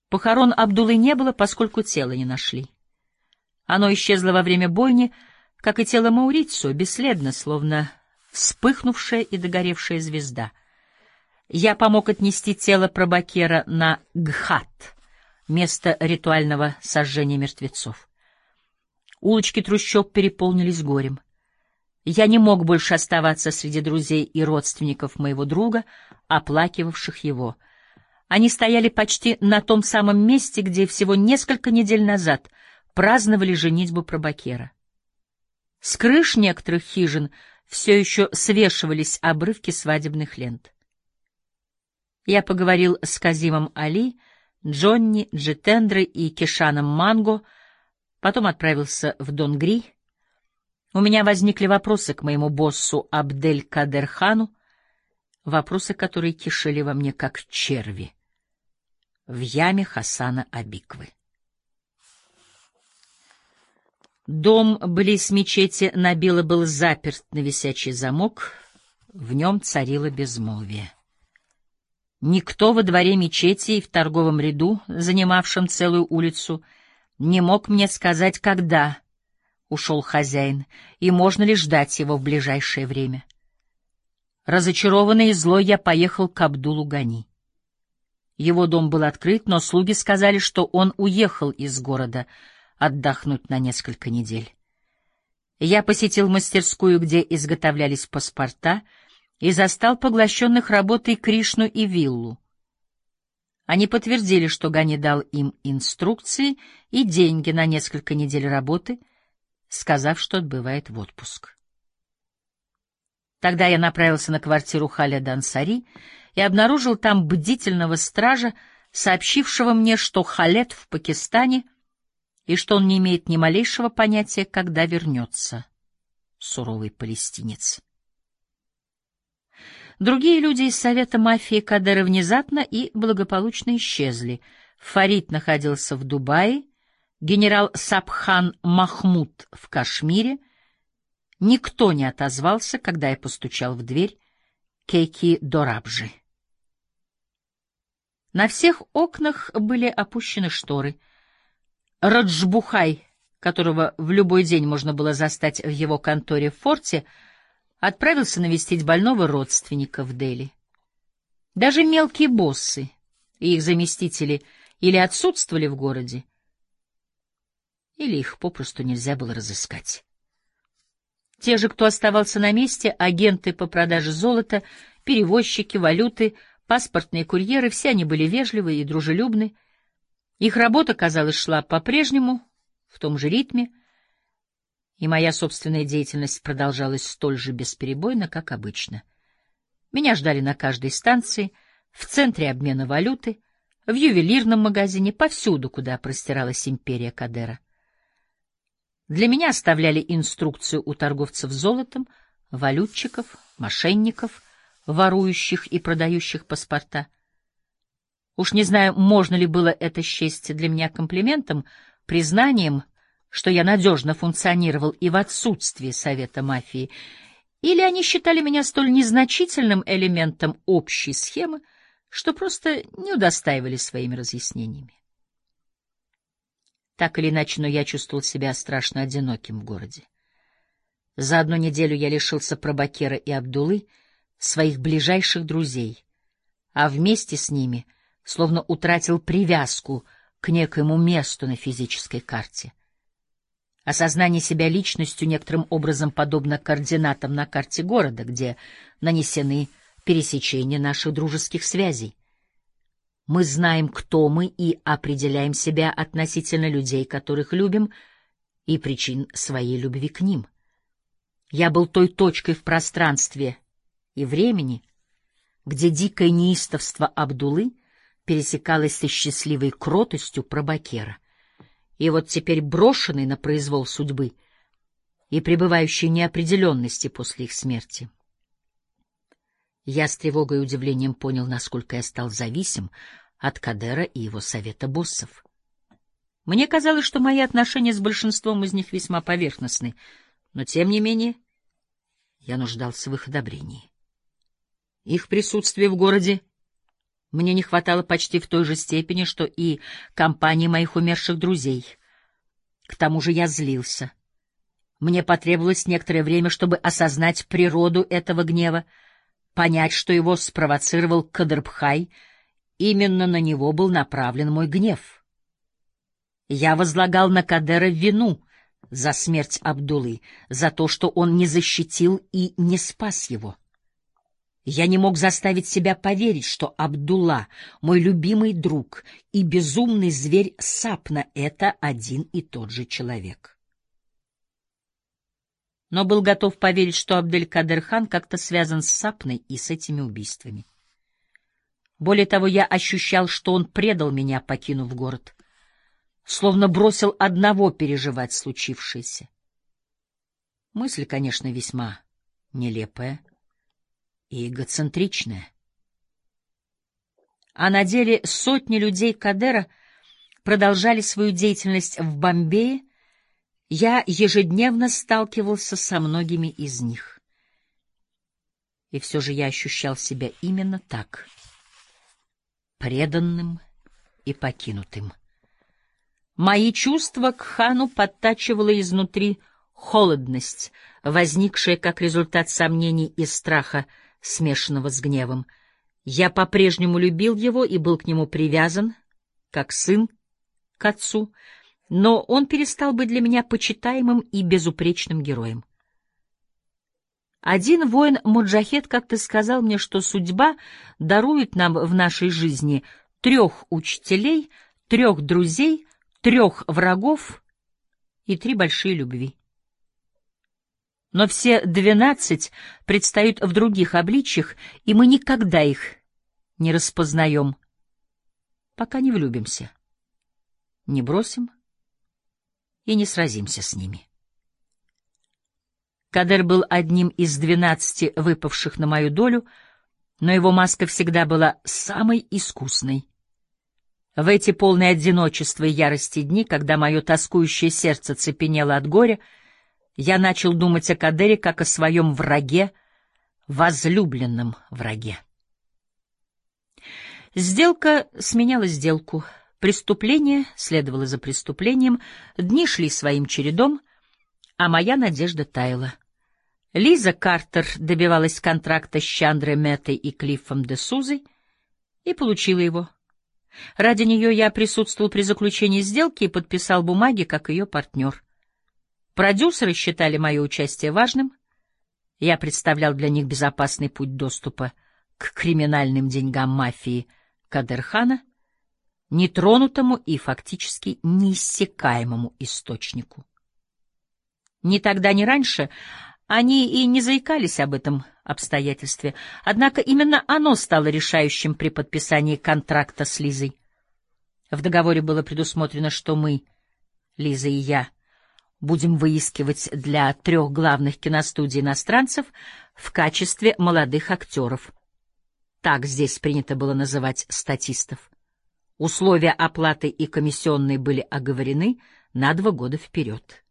Похорон Абдуллы не было, поскольку тело не нашли. Оно исчезло во время бойни, как и тело Маурицио, бесследно, словно вспыхнувшая и догоревшая звезда. Я помог отнести тело Прабакера на Гхат, место ритуального сожжения мертвецов. Улочки трущоб переполнились горем. Я не мог больше оставаться среди друзей и родственников моего друга, оплакивавших его. Они стояли почти на том самом месте, где всего несколько недель назад праздновали женитьбу Прабакера. С крыш некоторых хижин все еще свешивались обрывки свадебных лент. Я поговорил с Казимом Али, Джонни, Джитендрой и Кешаном Манго, потом отправился в Донгри. У меня возникли вопросы к моему боссу Абдель-Кадер-хану, вопросы, которые кишели во мне как черви в яме Хасана Абиквы. Дом близ мечети Набила был заперт на висячий замок, в нем царило безмолвие. Никто во дворе мечети и в торговом ряду, занимавшем целую улицу, не мог мне сказать, когда ушел хозяин, и можно ли ждать его в ближайшее время. Разочарованный и злой я поехал к Абдулу Гани. Его дом был открыт, но слуги сказали, что он уехал из города отдохнуть на несколько недель. Я посетил мастерскую, где изготовлялись паспорта, и застал поглощенных работой Кришну и Виллу. Они подтвердили, что Гани дал им инструкции и деньги на несколько недель работы, сказав, что отбывает в отпуск. Тогда я направился на квартиру Халеда Ансари и обнаружил там бдительного стража, сообщившего мне, что Халед в Пакистане и что он не имеет ни малейшего понятия, когда вернется, суровый палестинец. Другие люди из совета мафии Кадера внезапно и благополучно исчезли. Фарид находился в Дубае, генерал Сабхан Махмуд в Кашмире. Никто не отозвался, когда я постучал в дверь Кейки Дорабжи. На всех окнах были опущены шторы. Раджбухай, которого в любой день можно было застать в его конторе в форте, отправился навестить больного родственника в Дели. Даже мелкие боссы и их заместители или отсутствовали в городе, или их попросту нельзя было разыскать. Те же, кто оставался на месте, агенты по продаже золота, перевозчики, валюты, паспортные курьеры, все они были вежливы и дружелюбны. Их работа, казалось, шла по-прежнему, в том же ритме, и моя собственная деятельность продолжалась столь же бесперебойно, как обычно. Меня ждали на каждой станции, в центре обмена валюты, в ювелирном магазине, повсюду, куда простиралась империя Кадера. Для меня оставляли инструкцию у торговцев золотом, валютчиков, мошенников, ворующих и продающих паспорта. Уж не знаю, можно ли было это счесть для меня комплиментом, признанием, что я надежно функционировал и в отсутствии совета мафии, или они считали меня столь незначительным элементом общей схемы, что просто не удостаивали своими разъяснениями. Так или иначе, но я чувствовал себя страшно одиноким в городе. За одну неделю я лишился Прабакера и Абдуллы, своих ближайших друзей, а вместе с ними словно утратил привязку к некоему месту на физической карте. Осознание себя личностью некоторым образом подобно координатам на карте города, где нанесены пересечения наших дружеских связей. Мы знаем, кто мы, и определяем себя относительно людей, которых любим, и причин своей любви к ним. Я был той точкой в пространстве и времени, где дикое неистовство Абдуллы пересекалось со счастливой кротостью Прабакера. И вот теперь брошенный на произвол судьбы и пребывающий в неопределенности после их смерти. Я с тревогой и удивлением понял, насколько я стал зависим от Кадера и его совета боссов. Мне казалось, что мои отношения с большинством из них весьма поверхностны, но, тем не менее, я нуждался в их одобрении. Их присутствие в городе Мне не хватало почти в той же степени, что и компании моих умерших друзей. К тому же я злился. Мне потребовалось некоторое время, чтобы осознать природу этого гнева, понять, что его спровоцировал Кадрбхай. Именно на него был направлен мой гнев. Я возлагал на Кадера вину за смерть Абдуллы, за то, что он не защитил и не спас его. Я не мог заставить себя поверить, что Абдулла, мой любимый друг, и безумный зверь Сапна — это один и тот же человек. Но был готов поверить, что Абделькадер-хан как-то связан с Сапной и с этими убийствами. Более того, я ощущал, что он предал меня, покинув город, словно бросил одного переживать случившееся. Мысль, конечно, весьма нелепая и эгоцентричная. А на деле сотни людей Кадера продолжали свою деятельность в Бомбее. Я ежедневно сталкивался со многими из них. И все же я ощущал себя именно так, преданным и покинутым. Мои чувства к хану подтачивала изнутри холодность, возникшая как результат сомнений и страха, смешанного с гневом. Я по-прежнему любил его и был к нему привязан, как сын к отцу, но он перестал быть для меня почитаемым и безупречным героем. Один воин-муджахед как-то сказал мне, что судьба дарует нам в нашей жизни 3 учителей, 3 друзей, 3 врагов и 3 большие любви. Но все 12 предстают в других обличьях, и мы никогда их не распознаем, пока не влюбимся, не бросим и не сразимся с ними. Кадер был одним из 12 выпавших на мою долю, но его маска всегда была самой искусной. В эти полные одиночества и ярости дни, когда мое тоскующее сердце цепенело от горя, я начал думать о Кадере как о своем враге, возлюбленном враге. Сделка сменяла сделку, преступление следовало за преступлением, дни шли своим чередом, а моя надежда таяла. Лиза Картер добивалась контракта с Чандре Меттой и Клиффом де Сузой и получила его. Ради нее я присутствовал при заключении сделки и подписал бумаги как ее партнер. Продюсеры считали мое участие важным. Я представлял для них безопасный путь доступа к криминальным деньгам мафии Кадер-хана, нетронутому и фактически неиссякаемому источнику. Ни тогда, ни раньше они и не заикались об этом обстоятельстве, однако именно оно стало решающим при подписании контракта с Лизой. В договоре было предусмотрено, что мы, Лиза и я, будем выискивать для 3 главных киностудий иностранцев в качестве молодых актеров. Так здесь принято было называть статистов. Условия оплаты и комиссионные были оговорены на 2 года вперед.